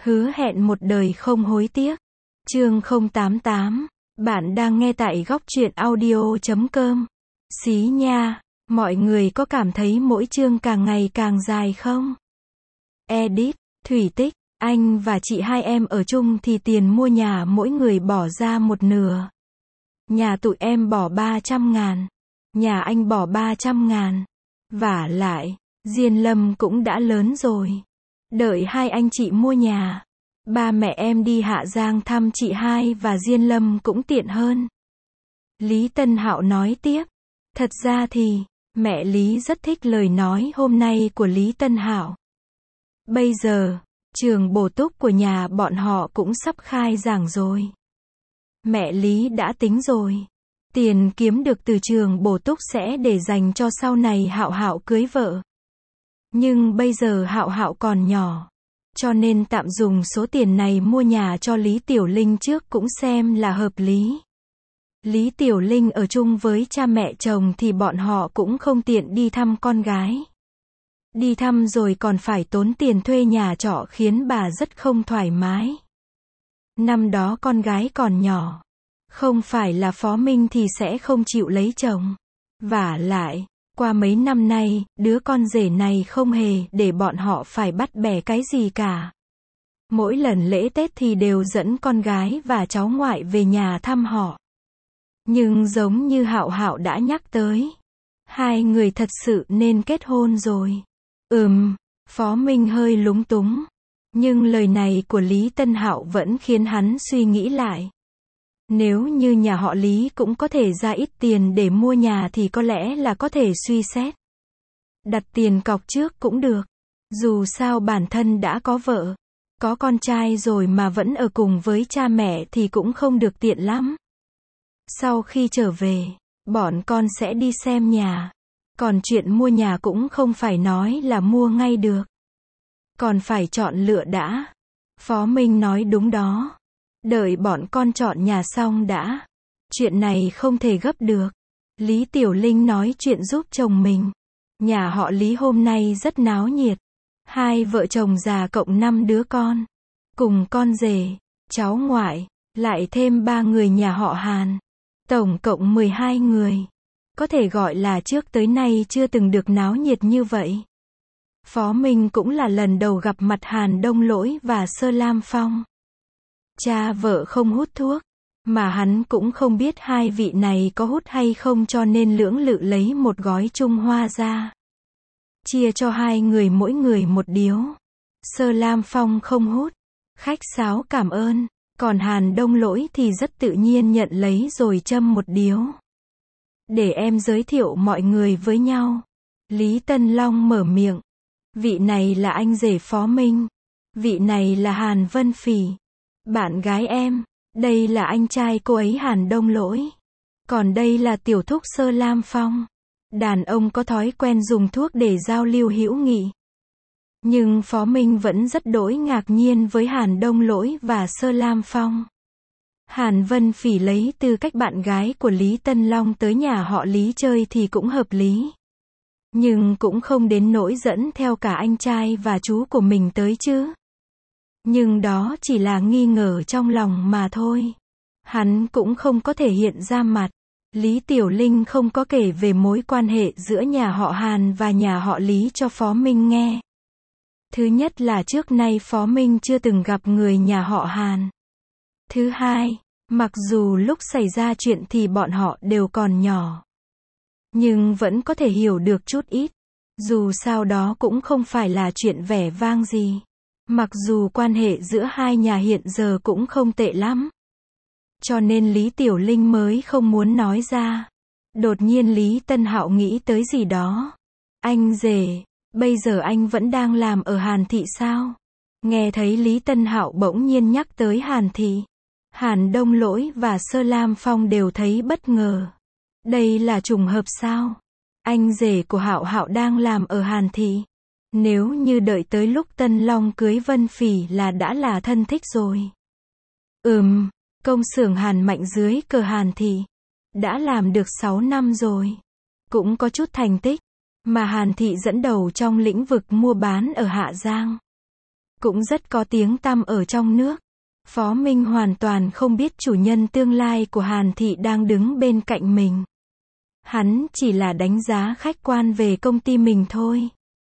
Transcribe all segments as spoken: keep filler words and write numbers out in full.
Hứa hẹn một đời không hối tiếc. Chương không tám tám. Bạn đang nghe tại góc truyện audio chấm com. Xí nha, mọi người có cảm thấy mỗi chương càng ngày càng dài không? Edit, Thủy Tích, anh và chị hai em ở chung thì tiền mua nhà mỗi người bỏ ra một nửa. Nhà tụi em bỏ ba trăm ngàn. Nhà anh bỏ ba trăm ngàn. Vả lại, Diên Lâm cũng đã lớn rồi. Đợi hai anh chị mua nhà, ba mẹ em đi Hạ Giang thăm chị hai và Diên Lâm cũng tiện hơn. Lý Tân Hạo nói tiếp. Thật ra thì, mẹ Lý rất thích lời nói hôm nay của Lý Tân Hạo. Bây giờ, trường bổ túc của nhà bọn họ cũng sắp khai giảng rồi. Mẹ Lý đã tính rồi. Tiền kiếm được từ trường bổ túc sẽ để dành cho sau này Hạo Hạo cưới vợ. Nhưng bây giờ Hạo Hạo còn nhỏ, cho nên tạm dùng số tiền này mua nhà cho Lý Tiểu Linh trước cũng xem là hợp lý. Lý Tiểu Linh ở chung với cha mẹ chồng thì bọn họ cũng không tiện đi thăm con gái. Đi thăm rồi còn phải tốn tiền thuê nhà trọ khiến bà rất không thoải mái. Năm đó con gái còn nhỏ, không phải là Phó Minh thì sẽ không chịu lấy chồng. Vả lại, qua mấy năm nay, đứa con rể này không hề để bọn họ phải bắt bẻ cái gì cả. Mỗi lần lễ Tết thì đều dẫn con gái và cháu ngoại về nhà thăm họ. Nhưng giống như Hạo Hạo đã nhắc tới, hai người thật sự nên kết hôn rồi. Ừm, Phó Minh hơi lúng túng. Nhưng lời này của Lý Tân Hạo vẫn khiến hắn suy nghĩ lại. Nếu như nhà họ Lý cũng có thể ra ít tiền để mua nhà thì có lẽ là có thể suy xét. Đặt tiền cọc trước cũng được. Dù sao bản thân đã có vợ, có con trai rồi mà vẫn ở cùng với cha mẹ thì cũng không được tiện lắm. Sau khi trở về, bọn con sẽ đi xem nhà. Còn chuyện mua nhà cũng không phải nói là mua ngay được. Còn phải chọn lựa đã. Phó Minh nói đúng đó. Đợi bọn con chọn nhà xong đã. Chuyện này không thể gấp được. Lý Tiểu Linh nói chuyện giúp chồng mình. Nhà họ Lý hôm nay rất náo nhiệt. Hai vợ chồng già cộng năm đứa con. Cùng con rể, cháu ngoại, lại thêm ba người nhà họ Hàn. Tổng cộng mười hai người. Có thể gọi là trước tới nay chưa từng được náo nhiệt như vậy. Phó Minh cũng là lần đầu gặp mặt Hàn Đông Lỗi và Sơ Lam Phong. Cha vợ không hút thuốc, mà hắn cũng không biết hai vị này có hút hay không cho nên lưỡng lự lấy một gói Trung Hoa ra. Chia cho hai người mỗi người một điếu. Sơ Lam Phong không hút, khách sáo cảm ơn, còn Hàn Đông Lỗi thì rất tự nhiên nhận lấy rồi châm một điếu. Để em giới thiệu mọi người với nhau. Lý Tân Long mở miệng. Vị này là anh rể Phó Minh. Vị này là Hàn Vân Phỉ. Bạn gái em. Đây là anh trai cô ấy Hàn Đông Lỗi. Còn đây là tiểu thúc Sơ Lam Phong. Đàn ông có thói quen dùng thuốc để giao lưu hữu nghị. Nhưng Phó Minh vẫn rất đỗi ngạc nhiên với Hàn Đông Lỗi và Sơ Lam Phong. Hàn Vân Phỉ lấy tư cách bạn gái của Lý Tân Long tới nhà họ Lý chơi thì cũng hợp lý. Nhưng cũng không đến nỗi dẫn theo cả anh trai và chú của mình tới chứ. Nhưng đó chỉ là nghi ngờ trong lòng mà thôi. Hắn cũng không có thể hiện ra mặt. Lý Tiểu Linh không có kể về mối quan hệ giữa nhà họ Hàn và nhà họ Lý cho Phó Minh nghe. Thứ nhất là trước nay Phó Minh chưa từng gặp người nhà họ Hàn. Thứ hai, mặc dù lúc xảy ra chuyện thì bọn họ đều còn nhỏ, nhưng vẫn có thể hiểu được chút ít. Dù sao đó cũng không phải là chuyện vẻ vang gì. Mặc dù quan hệ giữa hai nhà hiện giờ cũng không tệ lắm. Cho nên Lý Tiểu Linh mới không muốn nói ra. Đột nhiên Lý Tân Hạo nghĩ tới gì đó. Anh rể, bây giờ anh vẫn đang làm ở Hàn Thị sao? Nghe thấy Lý Tân Hạo bỗng nhiên nhắc tới Hàn Thị, Hàn Đông Lỗi và Sơ Lam Phong đều thấy bất ngờ. Đây là trùng hợp sao? Anh rể của Hạo Hạo đang làm ở Hàn Thị. Nếu như đợi tới lúc Tân Long cưới Vân Phỉ là đã là thân thích rồi. Ừm, công xưởng Hàn Mạnh dưới cờ Hàn Thị đã làm được sáu năm rồi. Cũng có chút thành tích, mà Hàn Thị dẫn đầu trong lĩnh vực mua bán ở Hạ Giang. cũng rất có tiếng tăm ở trong nước. Phó Minh hoàn toàn không biết chủ nhân tương lai của Hàn Thị đang đứng bên cạnh mình. Hắn chỉ là đánh giá khách quan về công ty mình thôi.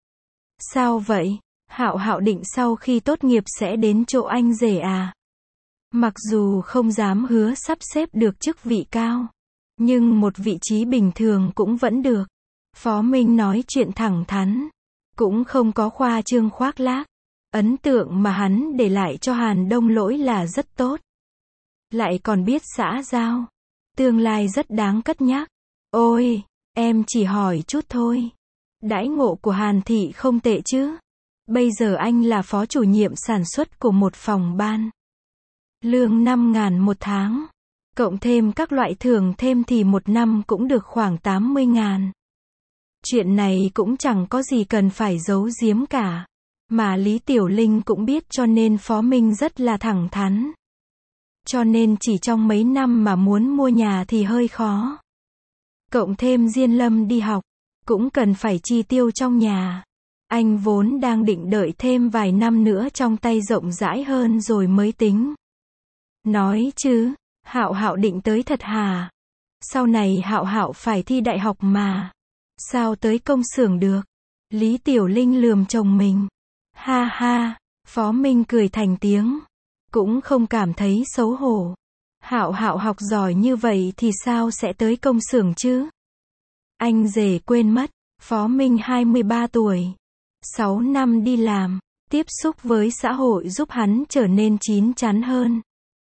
Sao vậy? Hạo Hạo định sau khi tốt nghiệp sẽ đến chỗ anh rể à? Mặc dù không dám hứa sắp xếp được chức vị cao, nhưng một vị trí bình thường cũng vẫn được. Phó Minh nói chuyện thẳng thắn, cũng không có khoa trương khoác lác. Ấn tượng mà hắn để lại cho Hàn Đông Lỗi là rất tốt. Lại còn biết xã giao. Tương lai rất đáng cất nhắc. Ôi, em chỉ hỏi chút thôi. Đãi ngộ của Hàn Thị không tệ chứ? Bây giờ anh là phó chủ nhiệm sản xuất của một phòng ban. Lương năm ngàn một tháng. Cộng thêm các loại thưởng thêm thì một năm cũng được khoảng tám mươi ngàn. Chuyện này cũng chẳng có gì cần phải giấu giếm cả. Mà Lý Tiểu Linh cũng biết cho nên Phó Minh rất là thẳng thắn. Cho nên chỉ trong mấy năm mà muốn mua nhà thì hơi khó. Cộng thêm Diên Lâm đi học, cũng cần phải chi tiêu trong nhà. Anh vốn đang định đợi thêm vài năm nữa trong tay rộng rãi hơn rồi mới tính. Nói chứ, Hạo Hạo định tới thật hả? Sau này Hạo Hạo phải thi đại học mà. Sao tới công xưởng được? Lý Tiểu Linh lườm chồng mình. Ha ha, Phó Minh cười thành tiếng. Cũng không cảm thấy xấu hổ. Hạo Hạo học giỏi như vậy thì sao sẽ tới công xưởng chứ? Anh rể quên mất, Phó Minh hai mươi ba tuổi. sáu năm đi làm, tiếp xúc với xã hội giúp hắn trở nên chín chắn hơn.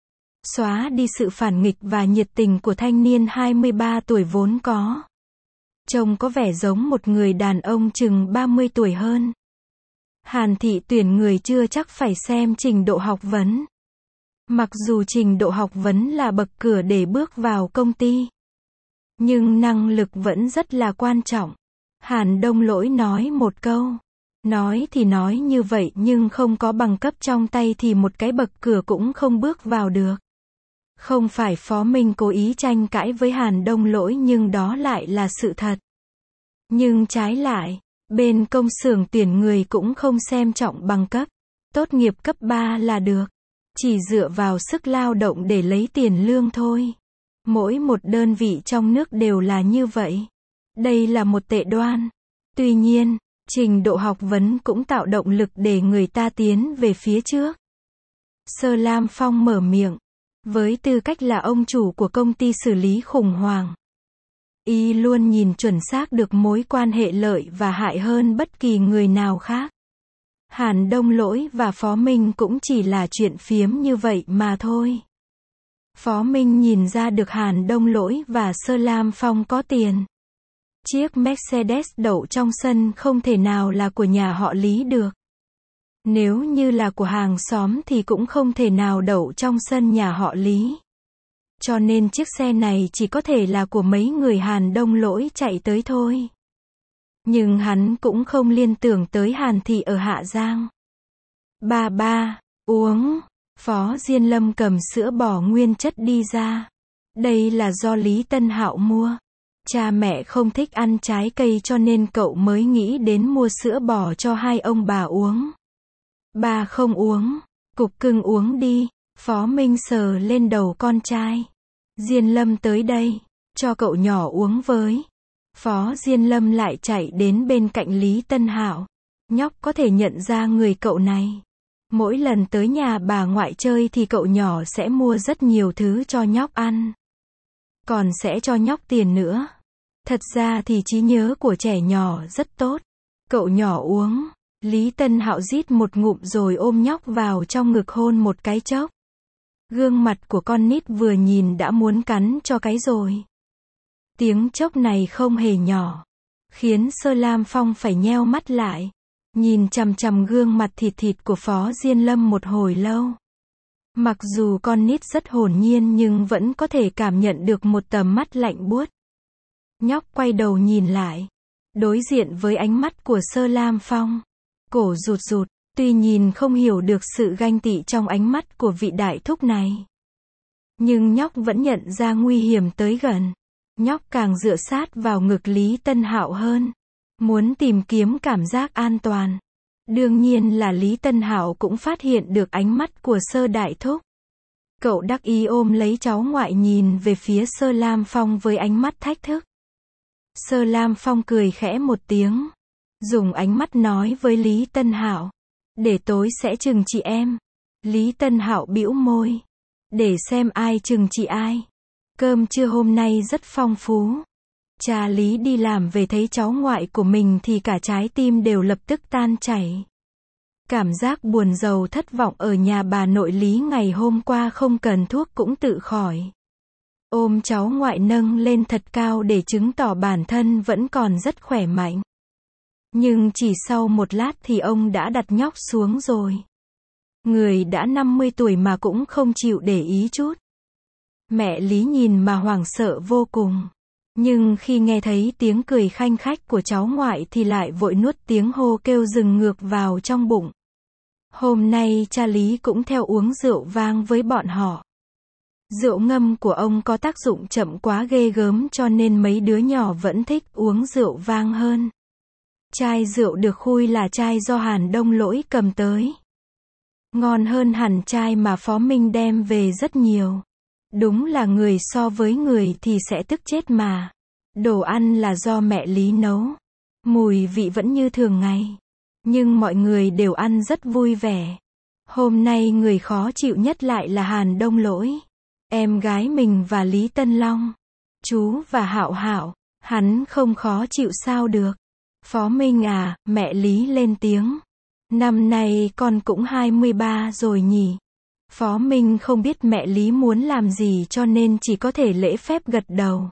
Xóa đi sự phản nghịch và nhiệt tình của thanh niên hai mươi ba tuổi vốn có. Trông có vẻ giống một người đàn ông chừng ba mươi tuổi hơn. Hàn Thị tuyển người chưa chắc phải xem trình độ học vấn. Mặc dù trình độ học vấn là bậc cửa để bước vào công ty, nhưng năng lực vẫn rất là quan trọng. Hàn Đông Lỗi nói một câu. Nói thì nói như vậy nhưng không có bằng cấp trong tay thì một cái bậc cửa cũng không bước vào được. Không phải Phó Minh cố ý tranh cãi với Hàn Đông Lỗi nhưng đó lại là sự thật. Nhưng trái lại, bên công xưởng tuyển người cũng không xem trọng bằng cấp. Tốt nghiệp cấp ba là được. Chỉ dựa vào sức lao động để lấy tiền lương thôi. Mỗi một đơn vị trong nước đều là như vậy. Đây là một tệ đoan. Tuy nhiên, trình độ học vấn cũng tạo động lực để người ta tiến về phía trước. Sơ Lam Phong mở miệng. Với tư cách là ông chủ của công ty xử lý khủng hoảng, y luôn nhìn chuẩn xác được mối quan hệ lợi và hại hơn bất kỳ người nào khác. Hàn Đông Lỗi và Phó Minh cũng chỉ là chuyện phiếm như vậy mà thôi. Phó Minh nhìn ra được Hàn Đông Lỗi và Sơ Lam Phong có tiền. Chiếc Mercedes đậu trong sân không thể nào là của nhà họ Lý được. Nếu như là của hàng xóm thì cũng không thể nào đậu trong sân nhà họ Lý. Cho nên chiếc xe này chỉ có thể là của mấy người Hàn Đông Lỗi chạy tới thôi. Nhưng hắn cũng không liên tưởng tới Hàn Thị ở Hạ Giang. Ba ba, uống. Phó Diên Lâm cầm sữa bò nguyên chất đi ra. Đây là do Lý Tân Hạo mua. Cha mẹ không thích ăn trái cây cho nên cậu mới nghĩ đến mua sữa bò cho hai ông bà uống. Ba không uống. Cục cưng uống đi. Phó Minh sờ lên đầu con trai. Diên Lâm tới đây. Cho cậu nhỏ uống với. Phó Diên Lâm lại chạy đến bên cạnh Lý Tân Hạo. Nhóc có thể nhận ra người cậu này. Mỗi lần tới nhà bà ngoại chơi thì cậu nhỏ sẽ mua rất nhiều thứ cho nhóc ăn. Còn sẽ cho nhóc tiền nữa. Thật ra thì trí nhớ của trẻ nhỏ rất tốt. Cậu nhỏ uống. Lý Tân Hạo rít một ngụm rồi ôm nhóc vào trong ngực hôn một cái chốc. Gương mặt của con nít vừa nhìn đã muốn cắn cho cái rồi. Tiếng chốc này không hề nhỏ. Khiến Sơ Lam Phong phải nheo mắt lại. Nhìn chằm chằm gương mặt thịt thịt của Phó Diên Lâm một hồi lâu. Mặc dù con nít rất hồn nhiên nhưng vẫn có thể cảm nhận được một tầm mắt lạnh buốt. Nhóc quay đầu nhìn lại. Đối diện với ánh mắt của Sơ Lam Phong. Cổ rụt rụt, tuy nhìn không hiểu được sự ganh tị trong ánh mắt của vị đại thúc này. Nhưng nhóc vẫn nhận ra nguy hiểm tới gần. Nhóc càng dựa sát vào ngực Lý Tân Hạo hơn. Muốn tìm kiếm cảm giác an toàn. Đương nhiên là Lý Tân Hạo cũng phát hiện được ánh mắt của Sơ Đại Thúc. Cậu đắc ý ôm lấy cháu ngoại nhìn về phía Sơ Lam Phong với ánh mắt thách thức. Sơ Lam Phong cười khẽ một tiếng, dùng ánh mắt nói với Lý Tân Hạo, để tối sẽ trừng trị em. Lý Tân Hạo bĩu môi, để xem ai trừng trị ai. Cơm trưa hôm nay rất phong phú. Cha Lý đi làm về thấy cháu ngoại của mình thì cả trái tim đều lập tức tan chảy. Cảm giác buồn rầu thất vọng ở nhà bà nội Lý ngày hôm qua không cần thuốc cũng tự khỏi. Ôm cháu ngoại nâng lên thật cao để chứng tỏ bản thân vẫn còn rất khỏe mạnh. Nhưng chỉ sau một lát thì ông đã đặt nhóc xuống rồi. Người đã năm mươi tuổi mà cũng không chịu để ý chút. Mẹ Lý nhìn mà hoảng sợ vô cùng. Nhưng khi nghe thấy tiếng cười khanh khách của cháu ngoại thì lại vội nuốt tiếng hô kêu dừng ngược vào trong bụng. Hôm nay cha Lý cũng theo uống rượu vang với bọn họ. Rượu ngâm của ông có tác dụng chậm quá ghê gớm cho nên mấy đứa nhỏ vẫn thích uống rượu vang hơn. Chai rượu được khui là chai do Hàn Đông Lỗi cầm tới. Ngon hơn hẳn chai mà Phó Minh đem về rất nhiều. Đúng là người so với người thì sẽ tức chết mà. Đồ ăn là do mẹ Lý nấu. Mùi vị vẫn như thường ngày. Nhưng mọi người đều ăn rất vui vẻ. Hôm nay người khó chịu nhất lại là Hàn Đông Lỗi. Em gái mình và Lý Tân Long. Chú và Hạo Hạo. Hắn không khó chịu sao được. Phó Minh à, mẹ Lý lên tiếng. Năm nay con cũng hai mươi ba rồi nhỉ. Phó Minh không biết mẹ Lý muốn làm gì cho nên chỉ có thể lễ phép gật đầu.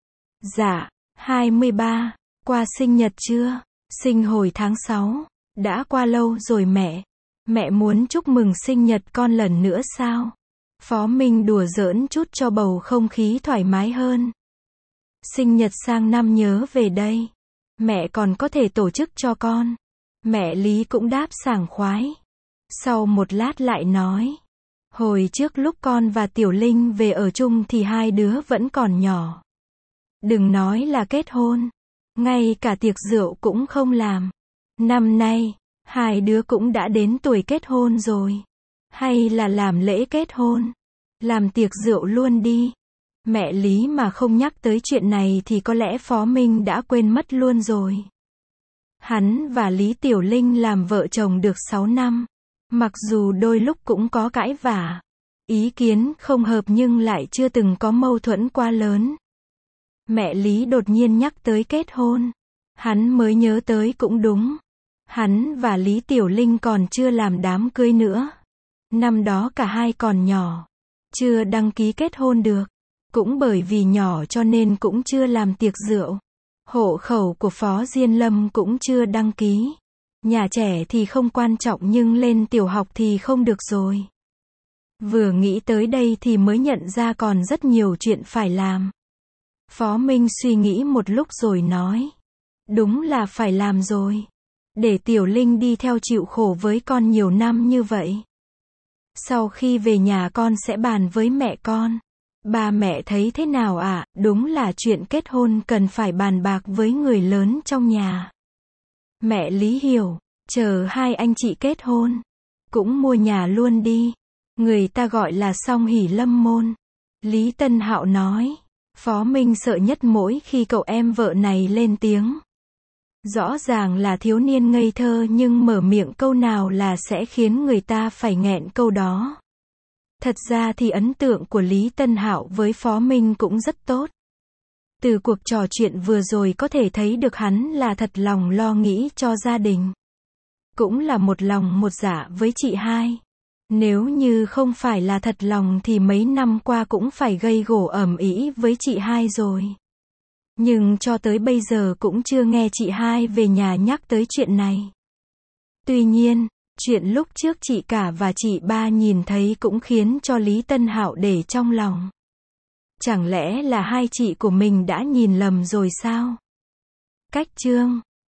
Dạ, hai mươi ba, qua sinh nhật chưa? Sinh hồi tháng sáu, đã qua lâu rồi mẹ. Mẹ muốn chúc mừng sinh nhật con lần nữa sao? Phó Minh đùa giỡn chút cho bầu không khí thoải mái hơn. Sinh nhật sang năm nhớ về đây. Mẹ còn có thể tổ chức cho con. Mẹ Lý cũng đáp sảng khoái. Sau một lát lại nói. Hồi trước lúc con và Tiểu Linh về ở chung thì hai đứa vẫn còn nhỏ. Đừng nói là kết hôn. Ngay cả tiệc rượu cũng không làm. Năm nay, hai đứa cũng đã đến tuổi kết hôn rồi. Hay là làm lễ kết hôn. Làm tiệc rượu luôn đi. Mẹ Lý mà không nhắc tới chuyện này thì có lẽ Phó Minh đã quên mất luôn rồi. Hắn và Lý Tiểu Linh làm vợ chồng được sáu năm. Mặc dù đôi lúc cũng có cãi vã, ý kiến không hợp nhưng lại chưa từng có mâu thuẫn quá lớn. Mẹ Lý đột nhiên nhắc tới kết hôn. Hắn mới nhớ tới cũng đúng. Hắn và Lý Tiểu Linh còn chưa làm đám cưới nữa. Năm đó cả hai còn nhỏ. Chưa đăng ký kết hôn được. Cũng bởi vì nhỏ cho nên cũng chưa làm tiệc rượu. Hộ khẩu của Phó Diên Lâm cũng chưa đăng ký. Nhà trẻ thì không quan trọng nhưng lên tiểu học thì không được rồi. Vừa nghĩ tới đây thì mới nhận ra còn rất nhiều chuyện phải làm. Phó Minh suy nghĩ một lúc rồi nói. Đúng là phải làm rồi. Để Tiểu Linh đi theo chịu khổ với con nhiều năm như vậy. Sau khi về nhà con sẽ bàn với mẹ con. Ba mẹ thấy thế nào ạ? À? Đúng là chuyện kết hôn cần phải bàn bạc với người lớn trong nhà. Mẹ Lý hiểu, chờ hai anh chị kết hôn, cũng mua nhà luôn đi. Người ta gọi là song hỷ lâm môn. Lý Tân Hạo nói. Phó Minh sợ nhất mỗi khi cậu em vợ này lên tiếng. Rõ ràng là thiếu niên ngây thơ nhưng mở miệng câu nào là sẽ khiến người ta phải nghẹn câu đó. Thật ra thì ấn tượng của Lý Tân Hạo với Phó Minh cũng rất tốt. Từ cuộc trò chuyện vừa rồi có thể thấy được hắn là thật lòng lo nghĩ cho gia đình. Cũng là một lòng một dạ với chị hai. Nếu như không phải là thật lòng thì mấy năm qua cũng phải gây gổ ầm ĩ với chị hai rồi. Nhưng cho tới bây giờ cũng chưa nghe chị hai về nhà nhắc tới chuyện này. Tuy nhiên, chuyện lúc trước chị cả và chị ba nhìn thấy cũng khiến cho Lý Tân Hạo để trong lòng. Chẳng lẽ là hai chị của mình đã nhìn lầm rồi sao? Cách chương